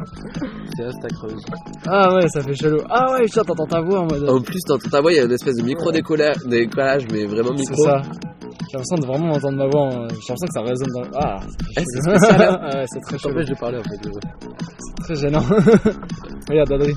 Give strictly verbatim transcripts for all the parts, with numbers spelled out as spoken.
C'est là, c'est ta creuse. Ah ouais, ça fait chelou. Ah ouais, putain, t'entends ta voix en mode. En plus, t'entends ta voix, il y a une espèce de micro-décollage, décollage, mais vraiment micro. C'est ça. J'ai l'impression de vraiment entendre ma voix. En... J'ai l'impression que ça résonne dans. Ah, eh, c'est spécial. Hein. Ah ouais, c'est très chelou. chelou. Je vais parler en fait. C'est très gênant. Regarde, Adrien.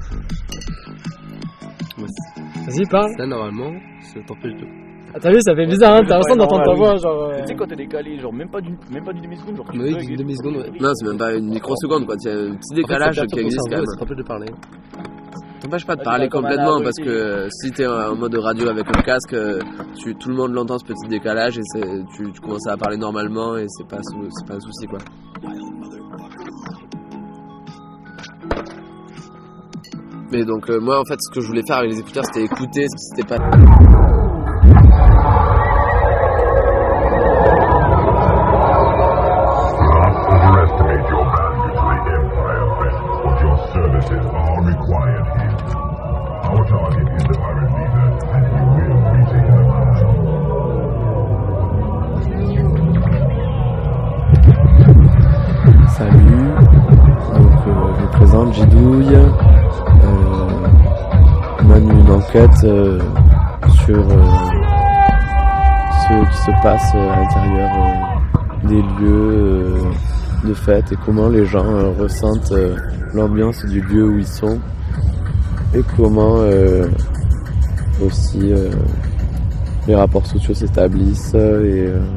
Ouais, vas-y, parle. Là, normalement, ça t'empêche de. Ah, t'as vu, ça fait bizarre, hein, t'as l'impression d'entendre ta voix, genre. Euh... Tu sais, quand t'es décalé, genre même pas d'une, même pas d'une demi-seconde, genre. Oui, d'une demi-seconde, ouais. Non, c'est même pas une microseconde, quoi. Il y a un petit décalage en fait, qui existe quand même. Ça t'empêche de parler. Ça t'empêche pas de parler complètement parce que si t'es en mode radio avec un casque, tu, tout le monde l'entend ce petit décalage et tu, tu commences à parler normalement et c'est pas, c'est pas un souci, quoi. Mais donc, euh, moi en fait, ce que je voulais faire avec les écouteurs, c'était écouter ce qui s'était pas. Salut, donc euh, je me présente, Gidouille. Euh, on a une enquête euh, sur euh, ce qui se passe à l'intérieur euh, des lieux euh, de fête et comment les gens euh, ressentent euh, l'ambiance du lieu où ils sont et comment euh, aussi euh, les rapports sociaux s'établissent et euh,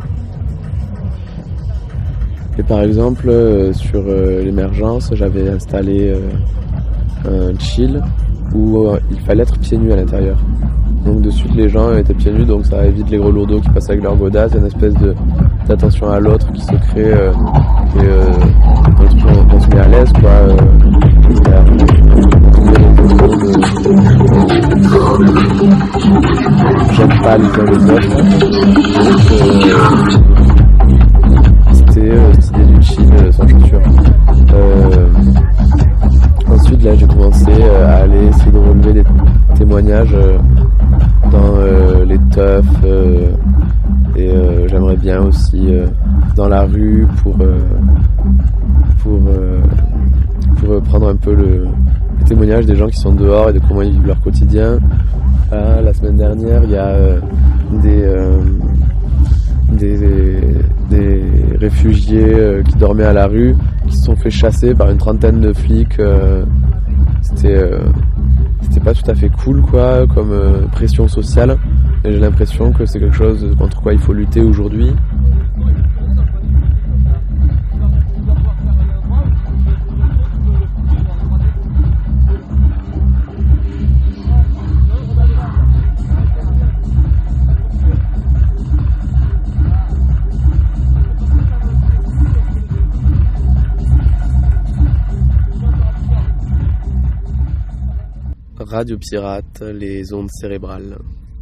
Et par exemple, euh, sur euh, l'émergence, j'avais installé euh, un chill où euh, il fallait être pieds nus à l'intérieur. Donc de suite, les gens étaient pieds nus, donc ça évite les gros lourdeaux qui passent avec leur godasses. Il y a une espèce de, d'attention à l'autre qui se crée euh, et euh, on, se, on se met à l'aise, quoi. Euh, J'aime pas les uns les autres. Donc, euh, Euh, cette idée du chill euh, sans chaussures. Euh, ensuite là j'ai commencé euh, à aller essayer de relever des témoignages euh, dans euh, les teufs euh, et euh, j'aimerais bien aussi euh, dans la rue pour euh, pour euh, pour prendre un peu le, le témoignage des gens qui sont dehors et de comment ils vivent leur quotidien. Ah, la semaine dernière il y a euh, des euh, Des, des réfugiés euh, qui dormaient à la rue, qui se sont fait chasser par une trentaine de flics. Euh, c'était, euh, c'était pas tout à fait cool, quoi, comme euh, pression sociale. Et j'ai l'impression que c'est quelque chose contre quoi il faut lutter aujourd'hui. Radio Pirate, les ondes cérébrales.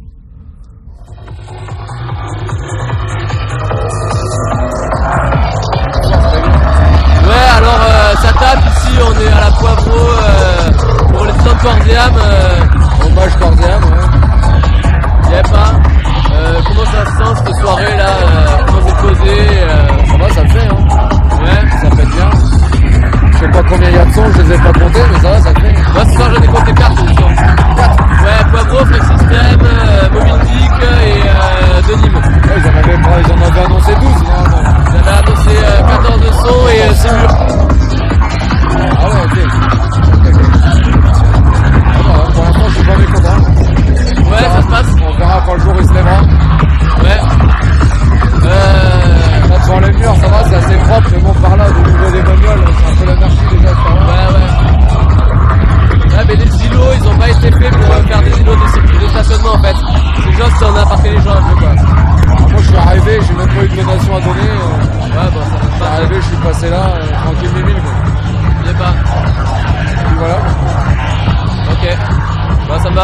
Ouais, alors euh, ça tape ici, on est à la Poivreau euh, pour les temps de corps et âme. Euh, hommage corps et âme, ouais. Y'a pas. Euh, comment ça se sent cette soirée là euh, comment c'est posé euh... Ça va, ça le fait, hein. Ouais, ça fait bien. Je sais pas combien il y a de sons, je les ai pas comptés, mais ça va, ça le fait. Moi ce soir j'en ai compté quatre de sons. Ouais, Poivreau, Flex System, euh, Mobile Dick et euh, Denim. Ouais, ils en avaient, ils en avaient annoncé douze, non, non. Ils avaient annoncé euh, quatorze sons et euh, c'est mûr. Ah ouais, ok. okay, okay. Ah bah, pour l'instant, je suis pas mécontent. Ouais, ça se passe. On verra quand le jour il se lèvera. Ouais. Euh... Là, devant les murs, ça va, c'est assez propre, mais bon, par là, au niveau des bagnoles, c'est un peu l'anarchie déjà, ça va. Ouais, ouais. Ouais, mais les îlots, ils ont pas été faits pour euh, faire des îlots de, de stationnement en fait. C'est juste si on a apparté les gens un peu, quoi. Alors, moi, je suis arrivé, j'ai même pas eu de donation à donner. Euh... Ouais, bon, ça va. Je suis arrivé, je suis passé là, euh, tranquille, mille, quoi. Y'a pas. Et voilà. Ok. Bah, ça me va.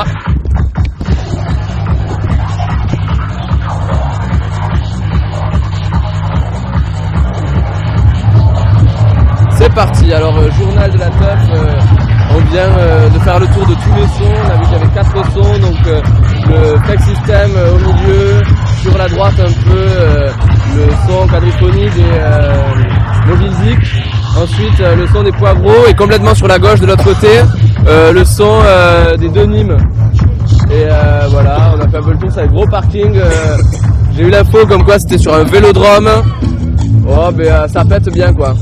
C'est parti, alors euh, journal de la teuf, euh, on vient euh, de faire le tour de tous les sons, on a vu qu'il y avait quatre sons, donc euh, le Flex System euh, au milieu, sur la droite un peu euh, le son quadriphonique et euh, Mobile Dick, Ensuite, euh, le son des Poivreaux et complètement sur la gauche de l'autre côté, euh, le son euh, des deux Nîmes. Et euh, voilà, on a fait un peu le tour, c'est un gros parking. Euh, J'ai eu l'info comme quoi c'était sur un vélodrome. Oh, ben euh, ça pète bien quoi.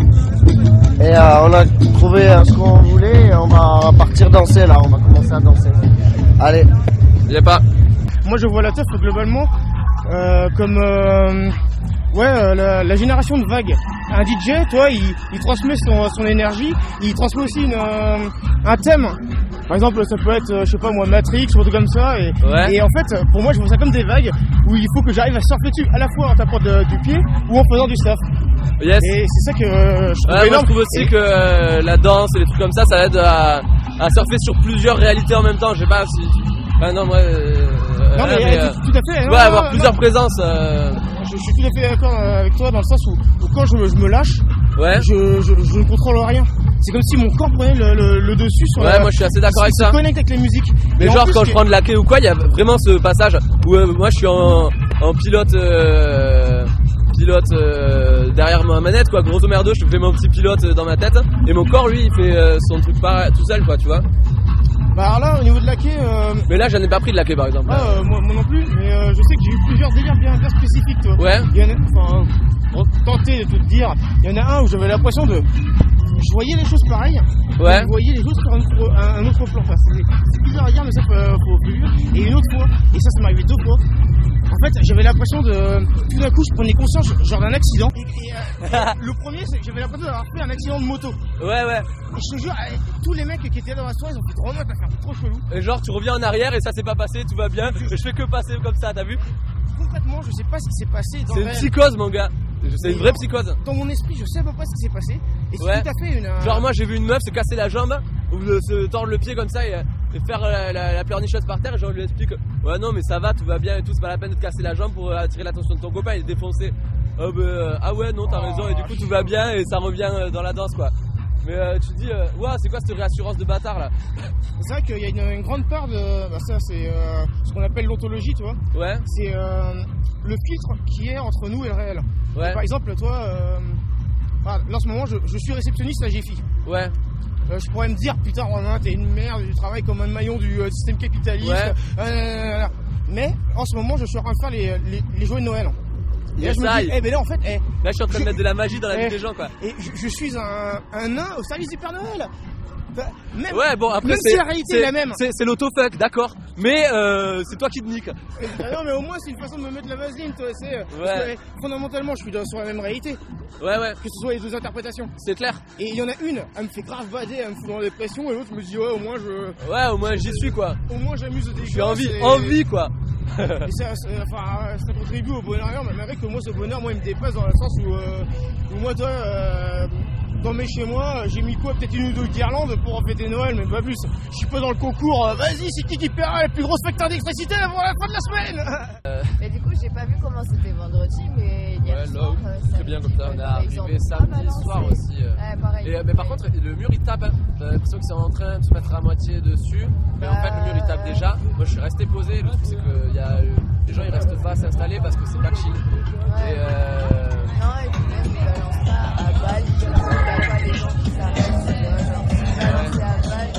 Et euh, on a trouvé euh, ce qu'on voulait et on va partir danser là, on va commencer à danser. Allez. Y'a pas. Moi je vois la teuf globalement euh, comme euh, ouais, euh, la, la génération de vagues. Un D J, toi, il, il transmet son, son énergie, il transmet aussi une, euh, un thème. Par exemple, ça peut être, euh, je sais pas moi, Matrix ou un truc comme ça. Et, Ouais. et en fait, pour moi, je vois ça comme des vagues où il faut que j'arrive à surfer dessus à la fois en tapant de- du pied ou en faisant du surf. Yes. Et c'est ça que euh, je trouve Ouais, moi je énorme. trouve aussi Et- que euh, la danse et les trucs comme ça, ça aide à, à surfer sur plusieurs réalités en même temps. Je sais pas si. Enfin, non, moi. Euh, Non, mais, mais, euh, euh, tout, tout à fait. non, ouais, non, avoir non, plusieurs non. présences. euh, Je, je suis tout à fait d'accord avec toi dans le sens où, où quand je, je me lâche, Ouais. je, je, je ne contrôle rien. C'est comme si mon corps prenait le, le, le dessus sur Ouais, la. moi je suis assez d'accord avec se ça. connecte avec la musique. Mais Et en genre plus, quand je que- prends de la quai ou quoi, il y a vraiment ce passage où euh, moi je suis en, en pilote euh, pilote euh, derrière ma manette quoi, grosso merdo, je fais mon petit pilote euh, dans ma tête et mon corps lui il fait euh, son truc par, tout seul quoi, tu vois. Bah alors là, au niveau de la quai, euh, Mais là j'en ai pas pris de la quai par exemple. ah, euh, moi, moi non plus, mais euh, je sais que j'ai eu plusieurs délires bien, bien spécifiques, toi. Ouais. Il y en a, enfin, pour tenter de te dire, il y en a un où j'avais l'impression de. Je voyais les choses pareilles, Ouais. je voyais les choses sur un autre, un, un autre plan. Enfin, c'est c'est bizarre à dire, mais ça faut, faut, faut vivre. Et une autre fois, et ça, ça m'est arrivé deux fois. En fait, j'avais l'impression de. Tout d'un coup, je prenais conscience, genre d'un accident. Et, et, euh, le premier, c'est que j'avais l'impression d'avoir fait un accident de moto. Ouais ouais. Et je te jure, eh, tous les mecs qui étaient dans la soirée, ils ont fait trop mal, t'as fait un truc trop chelou. Et genre tu reviens en arrière et ça s'est pas passé, tout va bien. Et je fais que passer comme ça, t'as vu? Concrètement, je sais pas ce qui s'est passé dans C'est le une réel. psychose mon gars. C'est une vraie psychose. Dans mon esprit, je sais à peu près ce qui s'est passé. Et c'est Ouais. tout à fait une. euh, Genre moi j'ai vu une meuf se casser la jambe ou de se tordre le pied comme ça et, et faire la, la, la pleurnicheuse par terre et genre on lui explique ouais non mais ça va, tout va bien et tout, c'est pas la peine de te casser la jambe pour euh, attirer l'attention de ton copain, il est défoncé. Oh, bah, euh, ah ouais non t'as raison et du coup tout va bien et ça revient euh, dans la danse quoi. Mais euh, tu te dis euh, ouah c'est quoi cette réassurance de bâtard là? C'est vrai qu'il y a une, une grande part de. Bah, ça, c'est euh, ce qu'on appelle l'ontologie, tu vois. Ouais C'est euh, le filtre qui est entre nous et le réel. ouais Par exemple, toi, euh, ah, là en ce moment, je, je suis réceptionniste à G F I. ouais Euh, je pourrais me dire, putain, Romain, t'es une merde, tu travailles comme un maillon du euh, système capitaliste. Ouais. Euh, euh, mais en ce moment, je suis en train de faire les, les, les jouets de Noël. Et là, Yes, je me dis, aïe. eh ben là, en fait, eh, Là je suis en train de mettre de la magie dans la Eh. vie des gens quoi. et je, je suis un, un nain au service du Père Noël. Bah, même, Ouais bon après même c'est si la réalité est la même. c'est c'est l'autofuck d'accord, mais euh, c'est toi qui te nique. Ah non, mais au moins, c'est une façon de me mettre de la vaseline, toi. C'est, euh, Ouais. parce que, eh, fondamentalement, je suis dans, sur la même réalité, Ouais ouais que ce soit les deux interprétations. c'est clair. Et il y en a une, elle me fait grave bader, elle me fout dans la dépression, et l'autre me dit, ouais, au moins, je, Ouais au moins j'y suis quoi. au moins, j'amuse des Je suis gosses en vie, et- en vie quoi. Et ça, ça- enfin, euh, ça contribue au bonheur, mais malgré que moi, ce bonheur, moi, il me dépasse dans le sens où, euh, où moi, toi, euh, dans mes chez moi, j'ai mis quoi, peut-être une ou deux guirlandes pour fêter Noël, mais pas plus. Je suis pas dans le concours, euh, vas-y, c'est qui qui paiera la plus grosse facture d'électricité avant la fin de la semaine. Mais du coup, j'ai pas vu comment c'était vendredi, mais hier Ouais, soir, là, euh, c'est ça- bien comme ça. On est ils arrivé ont pas samedi balancé. soir aussi. euh. Ouais, pareil. Et, euh, mais par contre, le mur il tape. Hein. J'ai l'impression qu'ils sont en train de se mettre à moitié dessus. Mais en fait, le mur il tape déjà. Moi je suis resté posé. Le truc c'est que y a, euh, les gens ils restent pas à s'installer parce que c'est pas chill. Et euh, Non, et puis même, ils balancent pas à balle, ils balancent pas les gens qui s'arrêtent. tu vois, genre, balancer à balle,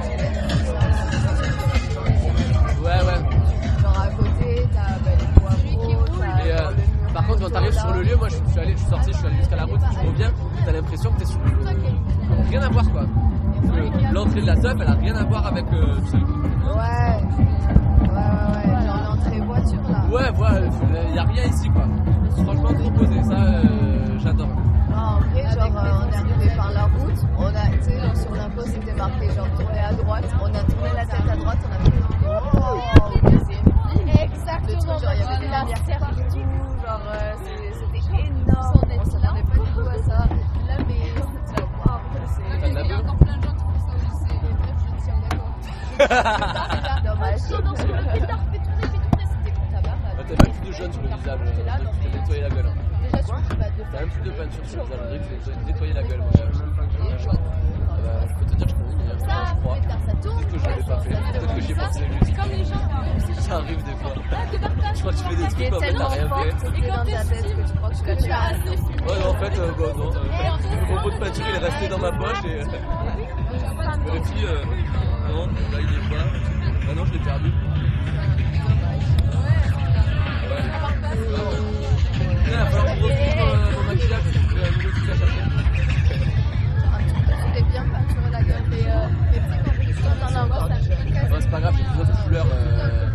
genre, ouais, ouais. genre à côté, t'as bah, les poivrons, t'as Et, euh, genre, le mur. par contre, quand t'arrives sur le lieu, moi je suis allé, je suis sorti, je suis allé jusqu'à la route, je reviens. T'as l'impression que t'es sur le. Rien à voir quoi. Le- L'entrée de la teuf, elle a rien à voir avec. Euh, tu sais, Ouais. Ouais, ouais, ouais. Genre l'entrée voiture là. ouais, voilà, il y a rien ici quoi. Franchement, trop posé, ça euh, j'adore. Non, en vrai, genre, euh, on est arrivé par la route, on a, tu sais, genre sur l'impôt c'était marqué, genre tourner à droite, on a tourné la tête à droite, on a fait oh, c'est une ville. Exactement, genre il y avait des lumières partout, genre euh, c'est- c'était énorme, on s'attendait pas du tout à ça. Là, mais c'était genre waouh, c'est. Il y a encore plein de gens qui font ça aussi, c'est bref, je me tiens d'accord. Dommage. Dans ce moment, pétard, fais tourner, fais tourner, c'était con. Ta mère, Ah, elle- T'as même plus de jaune sur le visage, T'es là, euh, non, depuis que t'as mais- nettoyé la gueule. Déjà, tu peux pas de T'as même plus de peinture sur le visage, on dirait que j'ai nettoyé la gueule. Moi. Et Euh, genre, bah, je peux te dire que je peux venir, Ça, je crois. pétard, ça tourne. Peut-être que je l'avais pas fait, peut-être que j'y ai pensé C'est juste. comme les gens, hein, c'est Ça arrive des fois. Je crois que tu fais des Tu es trucs en fait, t'as tellement rien forte fait. t'es dans ta tête que tu crois que je suis là. Ouais, non, en fait, euh, bah, non. Euh, mon pot de peinture il est resté dans ma poche et. Euh, vérifie, euh, non, là il est pas. Ah non, je l'ai perdu. Ouais. Il va falloir que je retrouve mon maquillage, je vais un nouveau maquillage après. Tu fais bien peinturer la gueule. Mais euh, mais tu sais, quand t'en as encore, ça me fait Ouais, c'est pas grave, j'ai plus d'autres couleurs. Euh...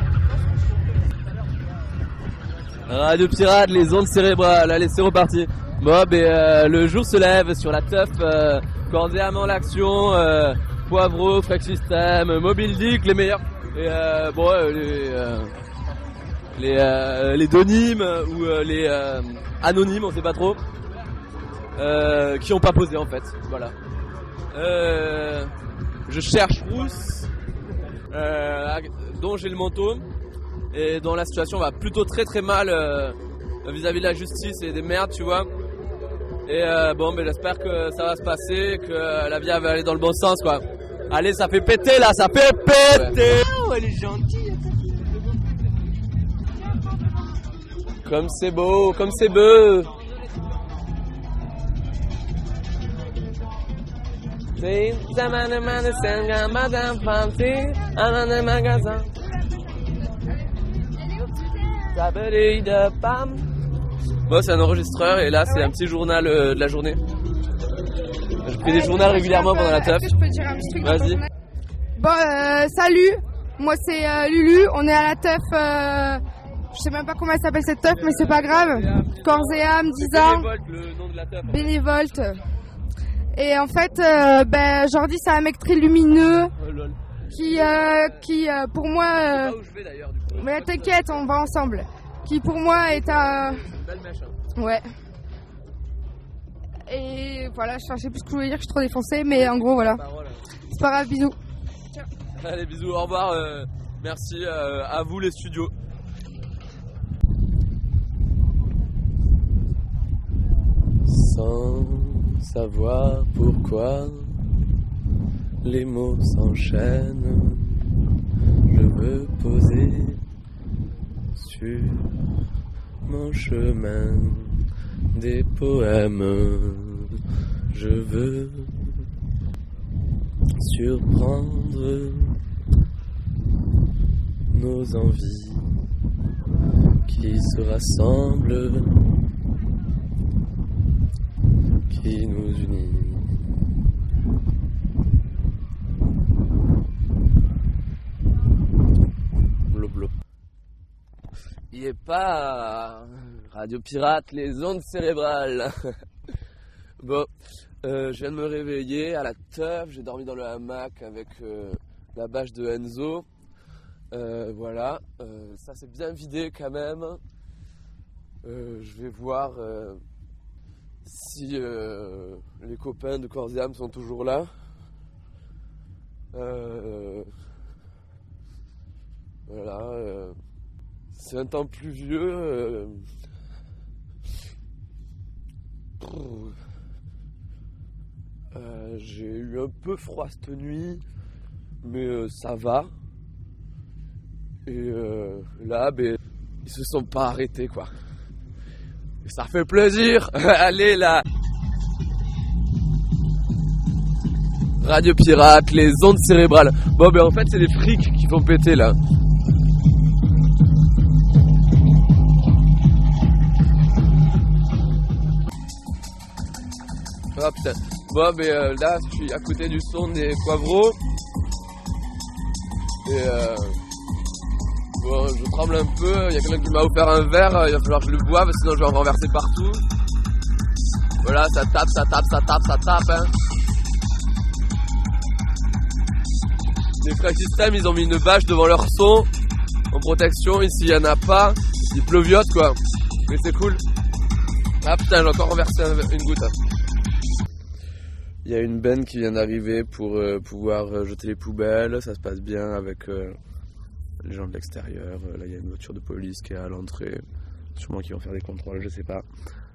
Radio Pirate, les ondes cérébrales, allez c'est reparti. Bon, ben, euh, le jour se lève sur la teuf, euh, cordialement l'action, euh, Poivreau, Freak System, Mobile Dick, les meilleurs. Et euh, bon, euh, les, euh, les, euh, les donymes ou euh, les euh, anonymes, on sait pas trop, euh, qui ont pas posé en fait. Voilà. Euh, je cherche Rousse, euh, dont j'ai le manteau. Et dont la situation va plutôt très très mal euh, vis-à-vis de la justice et des merdes, tu vois. Et euh, bon, mais j'espère que ça va se passer, que la vie va aller dans le bon sens, quoi. Allez, ça fait péter là, ça fait péter. Ouais. Oh, elle est gentille. Comme c'est beau, comme c'est beau. Bon, c'est un enregistreur et là c'est un petit journal euh, de la journée. Je fais des journaux régulièrement pendant la teuf. Est-ce que je peux dire un petit truc? Vas-y. Bon, euh, salut, moi c'est euh, Lulu, on est à la teuf, euh, je sais même pas comment elle s'appelle cette teuf, mais c'est pas grave. Corps et âme, dix ans. Bénévolte, le nom de la teuf. Bénévolte. Et en fait, euh, ben, Jordi c'est un mec très lumineux. Oh, lol. Qui, euh, qui euh, pour moi, euh, Je sais pas où je vais d'ailleurs du coup. mais t'inquiète, on va ensemble. Qui pour moi est un, Belle mèche, hein. ouais. Et voilà, je sais plus ce que je voulais dire, je suis trop défoncée, mais en gros voilà. Parole. C'est pas grave, bisous. Allez, bisous, au revoir. Euh, merci euh, à vous les studios. Sans savoir pourquoi les mots s'enchaînent, je veux poser sur mon chemin des poèmes. Je veux surprendre nos envies qui se rassemblent, qui nous unit. Blop. Il est pas Radio Pirate, les ondes cérébrales. Bon, euh, je viens de me réveiller à la teuf, j'ai dormi dans le hamac avec euh, la bâche de Enzo. Euh, voilà, euh, ça c'est bien vidé quand même. Euh, je vais voir euh, si euh, les copains de Corps et Âme sont toujours là. Euh, voilà, euh, c'est un temps pluvieux. Euh, euh, j'ai eu un peu froid cette nuit, mais euh, ça va. Et euh, là, ben, ils se sont pas arrêtés, quoi. Et ça fait plaisir. Allez là. Radio Pirate, les ondes cérébrales. Bon, ben en fait, c'est les frics qui font péter là. Oh putain. Bon, ben euh, là, je suis à côté du son des Poivreaux. Et euh. Bon, je tremble un peu, il y a quelqu'un qui m'a offert un verre, il va falloir que je le boive, sinon je vais en renverser partout. Voilà, ça tape, ça tape, ça tape, ça tape, hein. Les Freak System, ils ont mis une bâche devant leur son, en protection, ici il y en a pas, il pleuviote quoi, mais c'est cool. Ah putain, j'ai encore renversé une goutte. Il y a une benne qui vient d'arriver pour euh, pouvoir euh, jeter les poubelles, ça se passe bien avec... Euh, les gens de l'extérieur, là il y a une voiture de police qui est à l'entrée, sûrement qu'ils vont faire des contrôles, je sais pas.